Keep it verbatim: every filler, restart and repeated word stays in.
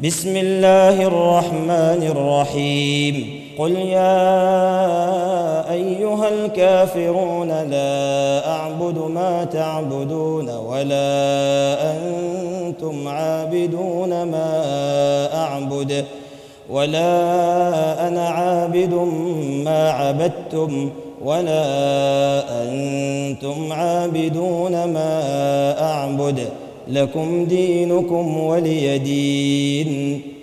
بسم الله الرحمن الرحيم قل يا أيها الكافرون لا أعبد ما تعبدون ولا أنتم عابدون ما أعبد ولا أنا عابد ما عبدتم ولا أنتم عابدون ما أعبد لكم دينكم ولي دين.